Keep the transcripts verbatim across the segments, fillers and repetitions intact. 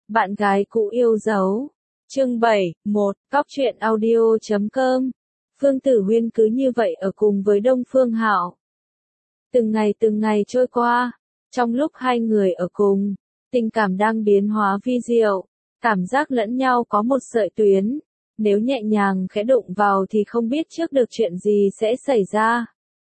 Bạn gái cũ yêu dấu. Chương bảy, một, Cóc truyện audio chấm com. Phương Tử Huyên cứ như vậy ở cùng với Đông Phương Hạo. Từng ngày từng ngày trôi qua, trong lúc hai người ở cùng, tình cảm đang biến hóa vi diệu, cảm giác lẫn nhau có một sợi tuyến, nếu nhẹ nhàng khẽ đụng vào thì không biết trước được chuyện gì sẽ xảy ra.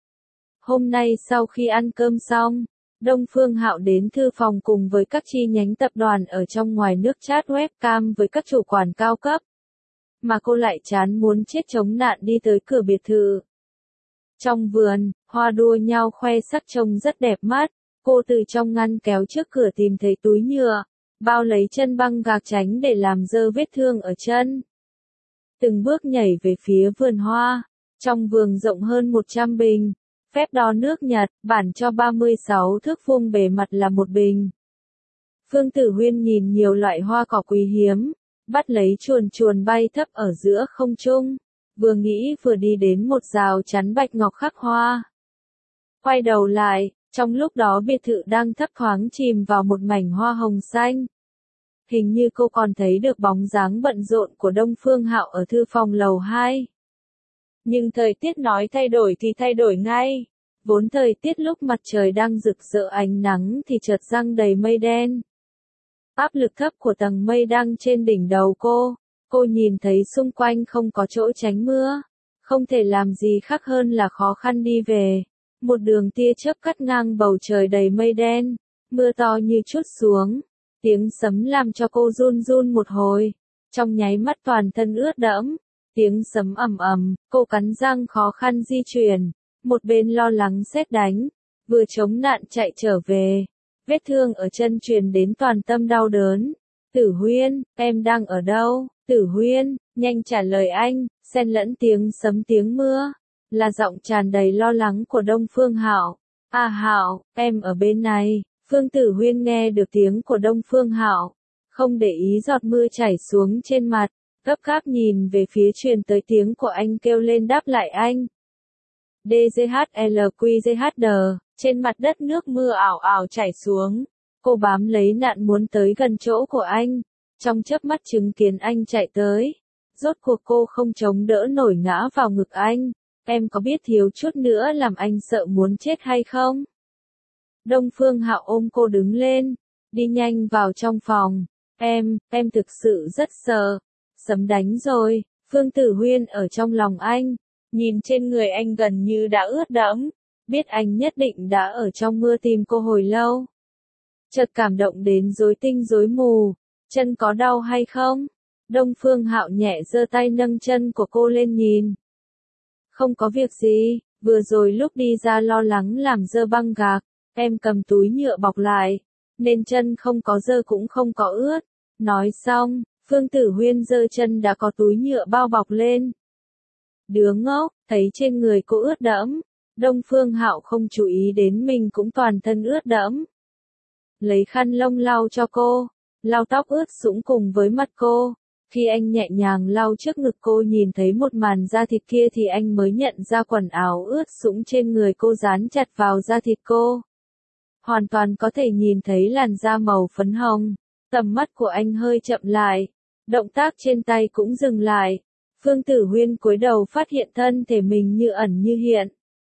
Hôm nay sau khi ăn cơm xong, Đông Phương Hạo đến thư phòng cùng với các chi nhánh tập đoàn ở trong ngoài nước chat webcam với các chủ quản cao cấp. Mà cô lại chán muốn chết chống nạn đi tới cửa biệt thự. Trong vườn, hoa đua nhau khoe sắc trông rất đẹp mắt, cô từ trong ngăn kéo trước cửa tìm thấy túi nhựa, bao lấy chân băng gạc tránh để làm dơ vết thương ở chân. Từng bước nhảy về phía vườn hoa, trong vườn rộng hơn một trăm bình. Phép đo nước Nhật, bản cho ba mươi sáu thước vuông bề mặt là một bình. Phương Tử Huyên nhìn nhiều loại hoa cỏ quý hiếm, bắt lấy chuồn chuồn bay thấp ở giữa không trung, vừa nghĩ vừa đi đến một rào chắn bạch ngọc khắc hoa. Quay đầu lại, trong lúc đó biệt thự đang thấp thoáng chìm vào một mảnh hoa hồng xanh. Hình như cô còn thấy được bóng dáng bận rộn của Đông Phương Hạo ở thư phòng lầu hai. Nhưng thời tiết nói thay đổi thì thay đổi ngay. Vốn thời tiết lúc mặt trời đang rực rỡ ánh nắng thì chợt giăng đầy mây đen. Áp lực thấp của tầng mây đang trên đỉnh đầu cô. Cô nhìn thấy xung quanh không có chỗ tránh mưa. Không thể làm gì khác hơn là khó khăn đi về. Một đường tia chớp cắt ngang bầu trời đầy mây đen. Mưa to như trút xuống. Tiếng sấm làm cho cô run run một hồi. Trong nháy mắt toàn thân ướt đẫm. Tiếng sấm ầm ầm, cô cắn răng khó khăn di chuyển, một bên lo lắng sét đánh, vừa chống nạn chạy trở về. Vết thương ở chân truyền đến toàn tâm đau đớn. Tử Huyên, em đang ở đâu? Tử Huyên, nhanh trả lời anh, xen lẫn tiếng sấm tiếng mưa, là giọng tràn đầy lo lắng của Đông Phương Hạo. À Hạo, em ở bên này. Phương Tử Huyên nghe được tiếng của Đông Phương Hạo, không để ý giọt mưa chảy xuống trên mặt. Gấp gáp nhìn về phía truyền tới tiếng của anh kêu lên đáp lại anh. đê giê hát lờ quy giê hát đê, trên mặt đất nước mưa ảo ảo chảy xuống. Cô bám lấy nạn muốn tới gần chỗ của anh. Trong chớp mắt chứng kiến anh chạy tới. Rốt cuộc cô không chống đỡ nổi ngã vào ngực anh. Em có biết thiếu chút nữa làm anh sợ muốn chết hay không? Đông Phương Hạo ôm cô đứng lên. Đi nhanh vào trong phòng. Em, em thực sự rất sợ. Sấm đánh rồi, Phương Tử Huyên ở trong lòng anh, nhìn trên người anh gần như đã ướt đẫm, biết anh nhất định đã ở trong mưa tìm cô hồi lâu. Chợt cảm động đến rối tinh rối mù, chân có đau hay không? Đông Phương Hạo nhẹ giơ tay nâng chân của cô lên nhìn. Không có việc gì, vừa rồi lúc đi ra lo lắng làm dơ băng gạc, em cầm túi nhựa bọc lại, nên chân không có dơ cũng không có ướt. Nói xong, Phương Tử Huyên giơ chân đã có túi nhựa bao bọc lên. Đứa ngốc, thấy trên người cô ướt đẫm, Đông Phương Hạo không chú ý đến mình cũng toàn thân ướt đẫm. Lấy khăn lông lau cho cô, lau tóc ướt sũng cùng với mặt cô. Khi anh nhẹ nhàng lau trước ngực cô nhìn thấy một màn da thịt kia thì anh mới nhận ra quần áo ướt sũng trên người cô dán chặt vào da thịt cô. Hoàn toàn có thể nhìn thấy làn da màu phấn hồng. Tầm mắt của anh hơi chậm lại. Động tác trên tay cũng dừng lại. Phương Tử Huyên cúi đầu phát hiện thân thể mình như ẩn như hiện.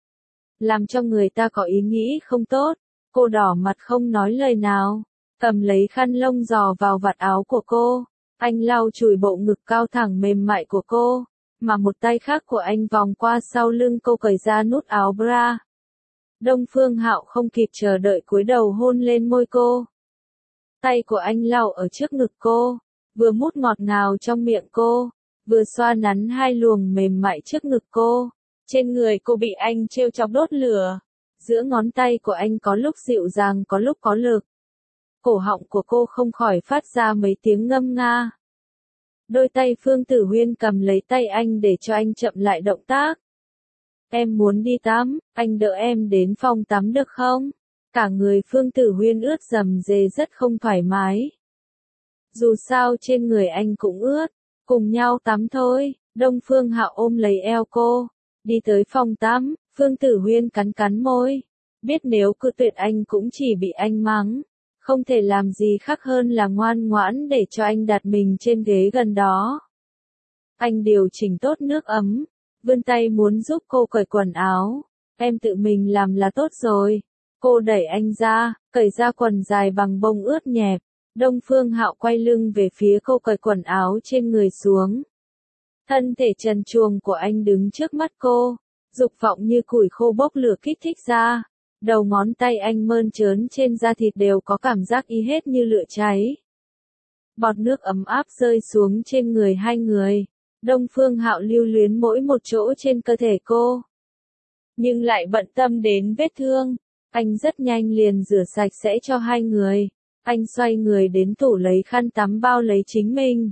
Làm cho người ta có ý nghĩ không tốt. Cô đỏ mặt không nói lời nào. Cầm lấy khăn lông dò vào vạt áo của cô. Anh lau chùi bộ ngực cao thẳng mềm mại của cô. Mà một tay khác của anh vòng qua sau lưng cô cởi ra nút áo bra. Đông Phương Hạo không kịp chờ đợi cúi đầu hôn lên môi cô. Tay của anh lau ở trước ngực cô. Vừa mút ngọt ngào trong miệng cô, vừa xoa nắn hai luồng mềm mại trước ngực cô. Trên người cô bị anh trêu chọc đốt lửa. Giữa ngón tay của anh có lúc dịu dàng có lúc có lực. Cổ họng của cô không khỏi phát ra mấy tiếng ngâm nga. Đôi tay Phương Tử Huyên cầm lấy tay anh để cho anh chậm lại động tác. Em muốn đi tắm, anh đỡ em đến phòng tắm được không? Cả người Phương Tử Huyên ướt rầm rề rất không thoải mái. Dù sao trên người anh cũng ướt, cùng nhau tắm thôi. Đông Phương Hạo ôm lấy eo cô, đi tới phòng tắm. Phương Tử Huyên cắn cắn môi, biết nếu cự tuyệt anh cũng chỉ bị anh mắng, không thể làm gì khác hơn là ngoan ngoãn để cho anh đặt mình trên ghế gần đó. Anh điều chỉnh tốt nước ấm, vươn tay muốn giúp cô cởi quần áo. Em tự mình làm là tốt rồi. Cô đẩy anh ra, cởi ra quần dài bằng bông ướt nhẹp. Đông Phương Hạo quay lưng về phía cô cởi quần áo trên người xuống. Thân thể trần truồng của anh đứng trước mắt cô, dục vọng như củi khô bốc lửa kích thích ra. Đầu ngón tay anh mơn trớn trên da thịt đều có cảm giác y hết như lửa cháy. Bọt nước ấm áp rơi xuống trên người hai người. Đông Phương Hạo lưu luyến mỗi một chỗ trên cơ thể cô, nhưng lại bận tâm đến vết thương. Anh rất nhanh liền rửa sạch sẽ cho hai người. Anh xoay người đến tủ lấy khăn tắm bao lấy chính mình.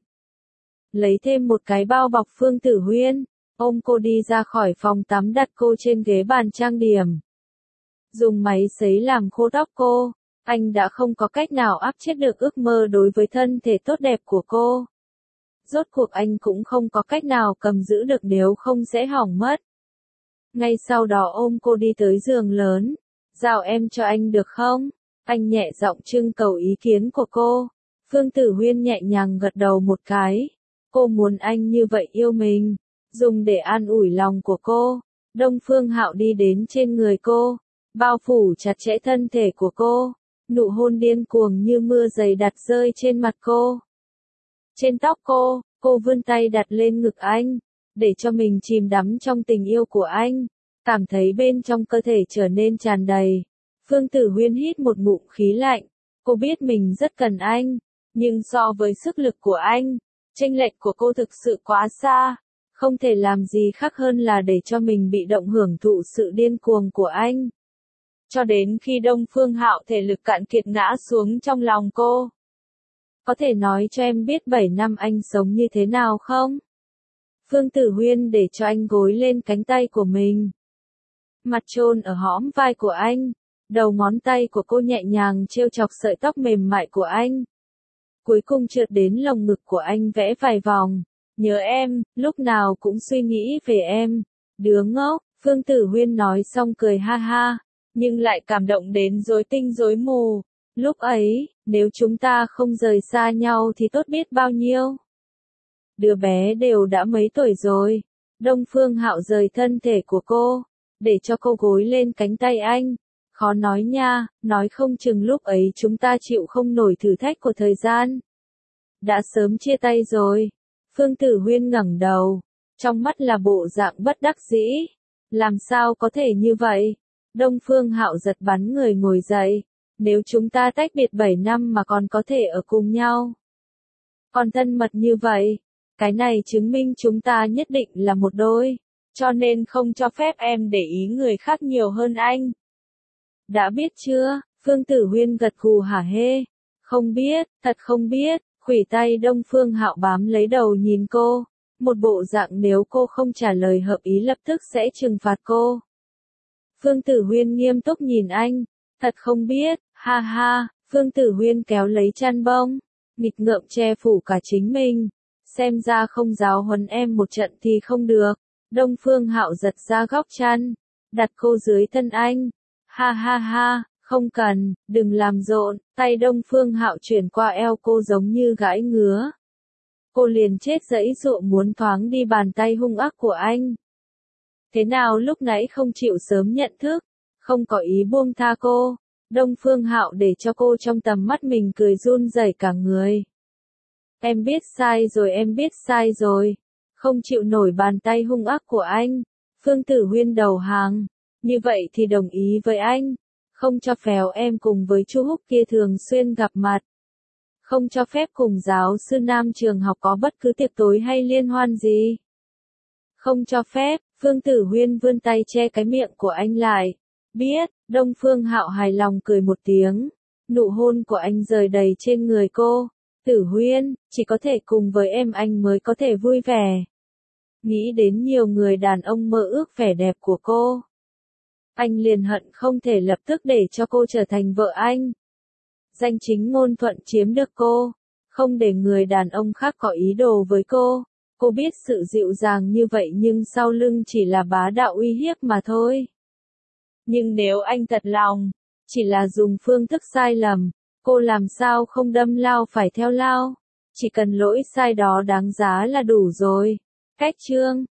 Lấy thêm một cái bao bọc Phương Tử Huyên, ôm cô đi ra khỏi phòng tắm, đặt cô trên ghế bàn trang điểm. Dùng máy sấy làm khô tóc cô. Anh đã không có cách nào áp chế được ước mơ đối với thân thể tốt đẹp của cô. Rốt cuộc anh cũng không có cách nào cầm giữ được, nếu không sẽ hỏng mất. Ngay sau đó ôm cô đi tới giường lớn. Giao em cho anh được không? Anh nhẹ giọng trưng cầu ý kiến của cô. Phương Tử Huyên nhẹ nhàng gật đầu một cái. Cô muốn anh như vậy yêu mình, dùng để an ủi lòng của cô. Đông Phương Hạo đi đến trên người cô, bao phủ chặt chẽ thân thể của cô. Nụ hôn điên cuồng như mưa dày đặt rơi trên mặt cô, trên tóc cô. Cô vươn tay đặt lên ngực anh, để cho mình chìm đắm trong tình yêu của anh. Cảm thấy bên trong cơ thể trở nên tràn đầy. Phương Tử Huyên hít một ngụm khí lạnh. Cô biết mình rất cần anh, nhưng so với sức lực của anh, chênh lệch của cô thực sự quá xa. Không thể làm gì khác hơn là để cho mình bị động hưởng thụ sự điên cuồng của anh. Cho đến khi Đông Phương Hạo thể lực cạn kiệt ngã xuống trong lòng cô. Có thể nói cho em biết bảy năm anh sống như thế nào không? Phương Tử Huyên để cho anh gối lên cánh tay của mình, mặt chôn ở hõm vai của anh. Đầu ngón tay của cô nhẹ nhàng trêu chọc sợi tóc mềm mại của anh. Cuối cùng trượt đến lồng ngực của anh vẽ vài vòng. Nhớ em, lúc nào cũng suy nghĩ về em. Đứa ngốc, Phương Tử Huyên nói xong cười ha ha, nhưng lại cảm động đến rối tinh rối mù. Lúc ấy, nếu chúng ta không rời xa nhau thì tốt biết bao nhiêu. Đứa bé đều đã mấy tuổi rồi. Đông Phương Hạo rời thân thể của cô, để cho cô gối lên cánh tay anh. Khó nói nha, nói không chừng lúc ấy chúng ta chịu không nổi thử thách của thời gian. Đã sớm chia tay rồi. Phương Tử Huyên ngẩng đầu, trong mắt là bộ dạng bất đắc dĩ. Làm sao có thể như vậy? Đông Phương Hạo giật bắn người ngồi dậy. Nếu chúng ta tách biệt bảy năm mà còn có thể ở cùng nhau, còn thân mật như vậy, cái này chứng minh chúng ta nhất định là một đôi. Cho nên không cho phép em để ý người khác nhiều hơn anh. Đã biết chưa? Phương Tử Huyên gật gù hả hê. Không biết, thật không biết. Khuỷu tay Đông Phương Hạo bám lấy đầu nhìn cô. Một bộ dạng nếu cô không trả lời hợp ý lập tức sẽ trừng phạt cô. Phương Tử Huyên nghiêm túc nhìn anh. Thật không biết, ha ha. Phương Tử Huyên kéo lấy chăn bông, nghịch ngợm che phủ cả chính mình. Xem ra không giáo huấn em một trận thì không được. Đông Phương Hạo giật ra góc chăn, đặt cô dưới thân anh. Ha ha ha, không cần, đừng làm rộn. Tay Đông Phương Hạo chuyển qua eo cô giống như gãi ngứa. Cô liền chết giãy giụa muốn thoáng đi bàn tay hung ác của anh. Thế nào lúc nãy không chịu sớm nhận thức, không có ý buông tha cô. Đông Phương Hạo để cho cô trong tầm mắt mình cười run rẩy cả người. Em biết sai rồi, em biết sai rồi. Không chịu nổi bàn tay hung ác của anh. Phương Tử Huyên đầu hàng. Như vậy thì đồng ý với anh. Không cho phép em cùng với Chu Húc kia thường xuyên gặp mặt. Không cho phép cùng giáo sư nam trường học có bất cứ tiệc tối hay liên hoan gì. Không cho phép. Phương Tử Huyên vươn tay che cái miệng của anh lại. Biết. Đông Phương Hạo hài lòng cười một tiếng. Nụ hôn của anh rời đầy trên người cô. Tử Huyên, chỉ có thể cùng với em anh mới có thể vui vẻ. Nghĩ đến nhiều người đàn ông mơ ước vẻ đẹp của cô, anh liền hận không thể lập tức để cho cô trở thành vợ anh. Danh chính ngôn thuận chiếm được cô, không để người đàn ông khác có ý đồ với cô. Cô biết sự dịu dàng như vậy nhưng sau lưng chỉ là bá đạo uy hiếp mà thôi. Nhưng nếu anh thật lòng, chỉ là dùng phương thức sai lầm, cô làm sao không đâm lao phải theo lao. Chỉ cần lỗi sai đó đáng giá là đủ rồi. Cách chương